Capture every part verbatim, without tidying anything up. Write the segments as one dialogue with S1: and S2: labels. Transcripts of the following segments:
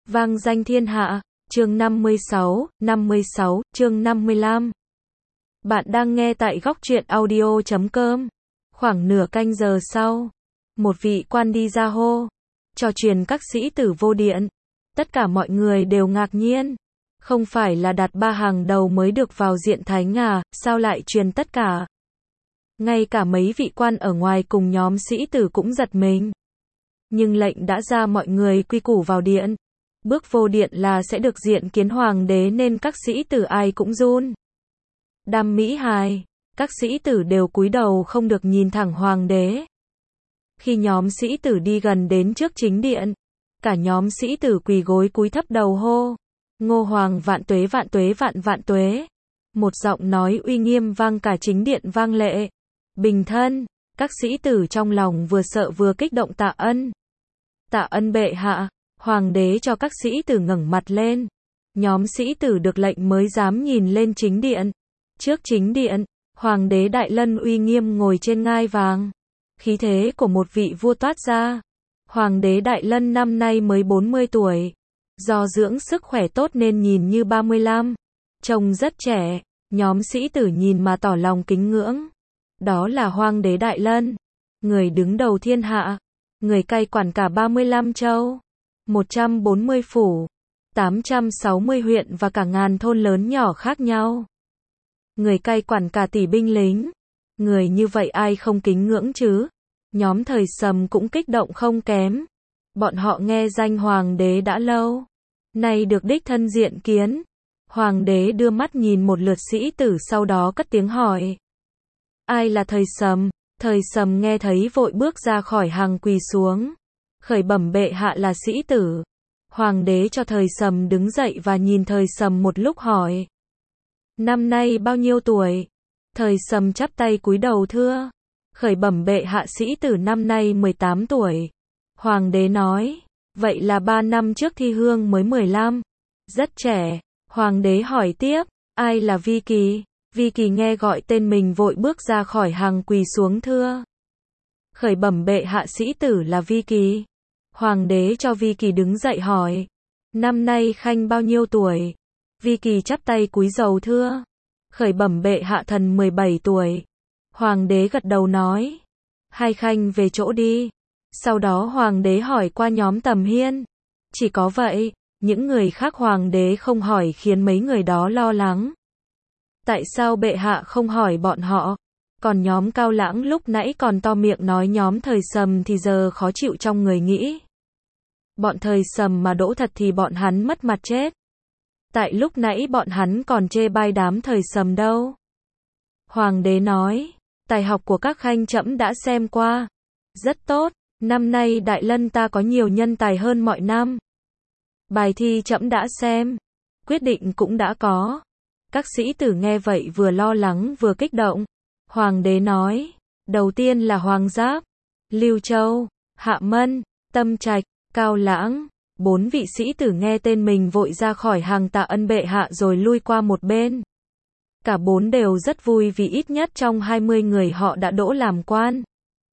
S1: Vang danh thiên hạ, chương năm mươi sáu, năm mươi sáu, chương năm mươi lăm. Bạn đang nghe tại góc truyện audio chấm com. Khoảng nửa canh giờ sau, một vị quan đi ra hô, cho truyền các sĩ tử vô điện. Tất cả mọi người đều ngạc nhiên. Không phải là đặt ba hàng đầu mới được vào diện thánh à, sao lại truyền tất cả? Ngay cả mấy vị quan ở ngoài cùng nhóm sĩ tử cũng giật mình. Nhưng lệnh đã ra, mọi người quy củ vào điện. Bước vô điện là sẽ được diện kiến hoàng đế, nên các sĩ tử ai cũng run. Đam mỹ hài, các sĩ tử đều cúi đầu không được nhìn thẳng hoàng đế. Khi nhóm sĩ tử đi gần đến trước chính điện, cả nhóm sĩ tử quỳ gối cúi thấp đầu hô: Ngô Hoàng vạn tuế vạn tuế vạn vạn tuế. Một giọng nói uy nghiêm vang cả chính điện vang lệ. Bình thân, các sĩ tử trong lòng vừa sợ vừa kích động tạ ân. Tạ ân bệ hạ. Hoàng đế cho các sĩ tử ngẩng mặt lên. Nhóm sĩ tử được lệnh mới dám nhìn lên chính điện. Trước chính điện, hoàng đế Đại Lân uy nghiêm ngồi trên ngai vàng. Khí thế của một vị vua toát ra. Hoàng đế Đại Lân năm nay mới bốn mươi tuổi. Do dưỡng sức khỏe tốt nên nhìn như ba mươi lăm. Trông rất trẻ. Nhóm sĩ tử nhìn mà tỏ lòng kính ngưỡng. Đó là Hoàng đế Đại Lân, người đứng đầu thiên hạ, người cai quản cả ba mươi lăm châu, một trăm bốn mươi phủ, tám trăm sáu mươi huyện và cả ngàn thôn lớn nhỏ khác nhau. Người cai quản cả tỷ binh lính. Người như vậy ai không kính ngưỡng chứ? Nhóm Thời Sầm cũng kích động không kém. Bọn họ nghe danh hoàng đế đã lâu, nay được đích thân diện kiến. Hoàng đế đưa mắt nhìn một lượt sĩ tử, sau đó cất tiếng hỏi: Ai là Thời Sầm? Thời Sầm nghe thấy vội bước ra khỏi hàng quỳ xuống, khởi bẩm bệ hạ là sĩ tử. Hoàng đế cho Thời Sầm đứng dậy và nhìn Thời Sầm một lúc hỏi: Năm nay bao nhiêu tuổi? Thời Sầm chắp tay cúi đầu thưa: Khởi bẩm bệ hạ, sĩ tử năm nay mười tám tuổi. Hoàng đế nói: Vậy là ba năm trước thi hương mới mười lăm. Rất trẻ. Hoàng đế hỏi tiếp: Ai là Vi Kỳ? Vi Kỳ nghe gọi tên mình vội bước ra khỏi hàng quỳ xuống thưa: Khởi bẩm bệ hạ, sĩ tử là Vi Kỳ. Hoàng đế cho Vi Kỳ đứng dậy hỏi: Năm nay khanh bao nhiêu tuổi? Vi Kỳ chắp tay cúi rầu thưa: Khởi bẩm bệ hạ, thần mười bảy tuổi. Hoàng đế gật đầu nói: Hai khanh về chỗ đi. Sau đó hoàng đế hỏi qua nhóm Tầm Hiên. Chỉ có vậy, những người khác hoàng đế không hỏi khiến mấy người đó lo lắng. Tại sao bệ hạ không hỏi bọn họ? Còn nhóm Cao Lãng lúc nãy còn to miệng nói nhóm Thời Sầm thì giờ khó chịu trong người nghĩ. Bọn Thời Sầm mà đỗ thật thì bọn hắn mất mặt chết. Tại lúc nãy bọn hắn còn chê bai đám Thời Sầm đâu. Hoàng đế nói: Tài học của các khanh trẫm đã xem qua. Rất tốt, năm nay Đại Lân ta có nhiều nhân tài hơn mọi năm. Bài thi trẫm đã xem, quyết định cũng đã có. Các sĩ tử nghe vậy vừa lo lắng vừa kích động. Hoàng đế nói: Đầu tiên là Hoàng Giáp, Lưu Châu, Hạ Mân, Tâm Trạch, Cao Lãng. Bốn vị sĩ tử nghe tên mình vội ra khỏi hàng tạ ân bệ hạ rồi lui qua một bên. Cả bốn đều rất vui vì ít nhất trong hai mươi người họ đã đỗ làm quan.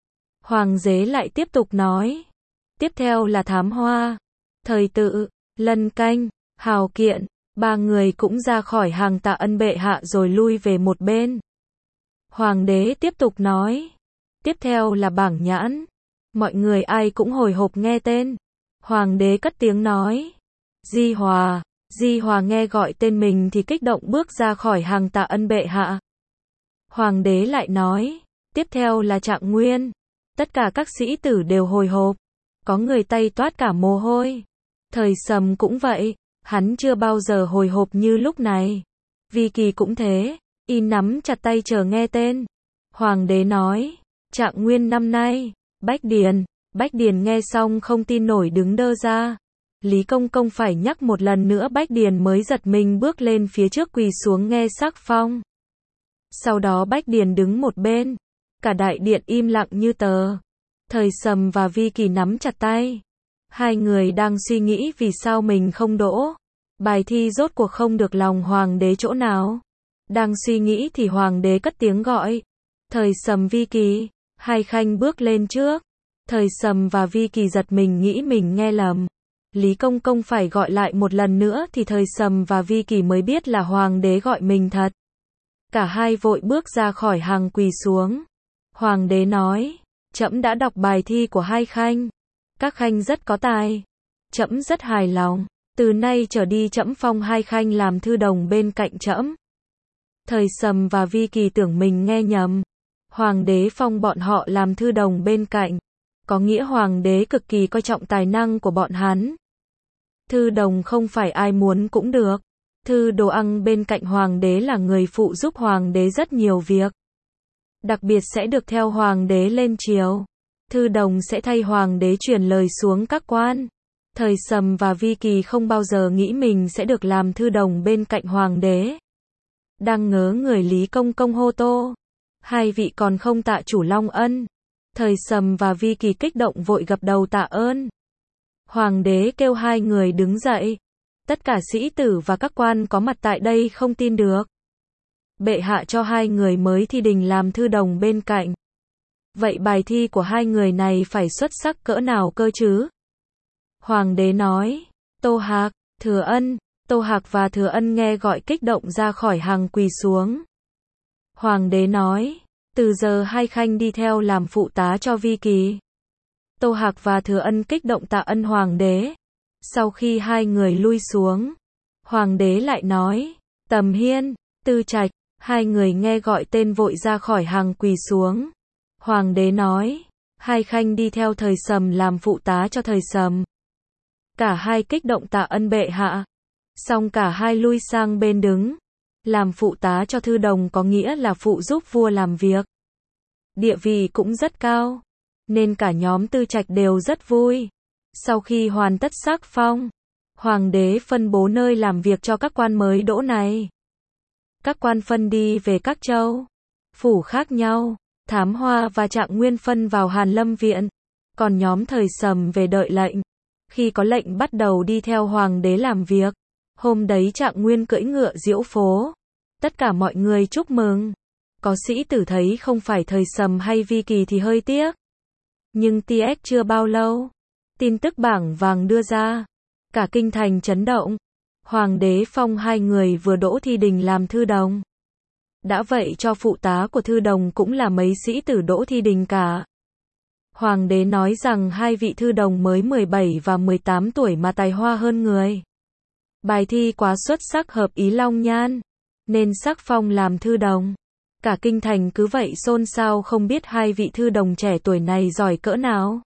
S1: Hoàng đế lại tiếp tục nói: Tiếp theo là Thám Hoa, Thời Tự, Lân Canh, Hào Kiện. Ba người cũng ra khỏi hàng tạ ân bệ hạ rồi lui về một bên. Hoàng đế tiếp tục nói: Tiếp theo là Bảng Nhãn. Mọi người ai cũng hồi hộp nghe tên. Hoàng đế cất tiếng nói: Di Hòa. Di Hòa nghe gọi tên mình thì kích động bước ra khỏi hàng tạ ân bệ hạ. Hoàng đế lại nói: Tiếp theo là Trạng Nguyên. Tất cả các sĩ tử đều hồi hộp. Có người tay toát cả mồ hôi. Thời Sầm cũng vậy. Hắn chưa bao giờ hồi hộp như lúc này. Vi Kỳ cũng thế. Y nắm chặt tay chờ nghe tên. Hoàng đế nói: Trạng Nguyên năm nay. Bách Điền. Bách Điền nghe xong không tin nổi đứng đơ ra. Lý Công Công phải nhắc một lần nữa Bách Điền mới giật mình bước lên phía trước quỳ xuống nghe sắc phong. Sau đó Bách Điền đứng một bên. Cả đại điện im lặng như tờ. Thời Sầm và Vi Kỳ nắm chặt tay. Hai người đang suy nghĩ vì sao mình không đỗ. Bài thi rốt cuộc không được lòng hoàng đế chỗ nào. Đang suy nghĩ thì hoàng đế cất tiếng gọi: Thời Sầm, Vi Kỳ. Hai khanh bước lên trước. Thời Sầm và Vi Kỳ giật mình nghĩ mình nghe lầm. Lý Công Công phải gọi lại một lần nữa thì Thời Sầm và Vi Kỳ mới biết là hoàng đế gọi mình thật. Cả hai vội bước ra khỏi hàng quỳ xuống. Hoàng đế nói, trẫm đã đọc bài thi của hai khanh. Các khanh rất có tài. Trẫm rất hài lòng. Từ nay trở đi trẫm phong hai khanh làm thư đồng bên cạnh trẫm. Thời Sầm và Vi Kỳ tưởng mình nghe nhầm. Hoàng đế phong bọn họ làm thư đồng bên cạnh. Có nghĩa hoàng đế cực kỳ coi trọng tài năng của bọn hắn. Thư đồng không phải ai muốn cũng được. Thư đồ ăn bên cạnh hoàng đế là người phụ giúp hoàng đế rất nhiều việc. Đặc biệt sẽ được theo hoàng đế lên triều. Thư đồng sẽ thay hoàng đế truyền lời xuống các quan. Thời Sầm và Vi Kỳ không bao giờ nghĩ mình sẽ được làm thư đồng bên cạnh hoàng đế. Đang ngớ người Lý Công Công hô to. Hai vị còn không tạ chủ long ân. Thời Sầm và Vi Kỳ kích động vội gập đầu tạ ơn. Hoàng đế kêu hai người đứng dậy. Tất cả sĩ tử và các quan có mặt tại đây không tin được. Bệ hạ cho hai người mới thi đình làm thư đồng bên cạnh. Vậy bài thi của hai người này phải xuất sắc cỡ nào cơ chứ? Hoàng đế nói, Tô Hạc, Thừa Ân. Tô Hạc và Thừa Ân nghe gọi kích động ra khỏi hàng quỳ xuống. Hoàng đế nói, từ giờ hai khanh đi theo làm phụ tá cho Vi Kỳ. Tô Hạc và Thừa Ân kích động tạ ân hoàng đế. Sau khi hai người lui xuống, hoàng đế lại nói, Tầm Hiên, Tư Trạch. Hai người nghe gọi tên vội ra khỏi hàng quỳ xuống. Hoàng đế nói, hai khanh đi theo Thời Sầm làm phụ tá cho Thời Sầm. Cả hai kích động tạ ân bệ hạ. Xong cả hai lui sang bên đứng. Làm phụ tá cho thư đồng có nghĩa là phụ giúp vua làm việc. Địa vị cũng rất cao. Nên cả nhóm Tư Trạch đều rất vui. Sau khi hoàn tất sắc phong, hoàng đế phân bố nơi làm việc cho các quan mới đỗ này. Các quan phân đi về các châu, phủ khác nhau. Thám Hoa và Trạng Nguyên phân vào Hàn Lâm Viện. Còn nhóm Thời Sầm về đợi lệnh. Khi có lệnh bắt đầu đi theo hoàng đế làm việc. Hôm đấy Trạng Nguyên cưỡi ngựa diễu phố. Tất cả mọi người chúc mừng. Có sĩ tử thấy không phải Thời Sầm hay Vi Kỳ thì hơi tiếc. Nhưng tê ét chưa bao lâu, tin tức bảng vàng đưa ra. Cả kinh thành chấn động. Hoàng đế phong hai người vừa đỗ thi đình làm thư đồng. Đã vậy cho phụ tá của thư đồng cũng là mấy sĩ tử đỗ thi đình cả. Hoàng đế nói rằng hai vị thư đồng mới mười bảy và mười tám tuổi mà tài hoa hơn người. Bài thi quá xuất sắc hợp ý Long Nhan, nên sắc phong làm thư đồng. Cả kinh thành cứ vậy xôn xao không biết hai vị thư đồng trẻ tuổi này giỏi cỡ nào.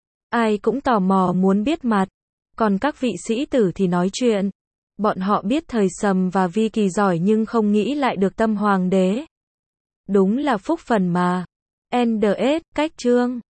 S1: Ai cũng tò mò muốn biết mặt. Còn các vị sĩ tử thì nói chuyện. Bọn họ biết Thời Sầm và Vi Kỳ giỏi nhưng không nghĩ lại được tâm hoàng đế. Đúng là phúc phần mà. en đê ét, cách chương.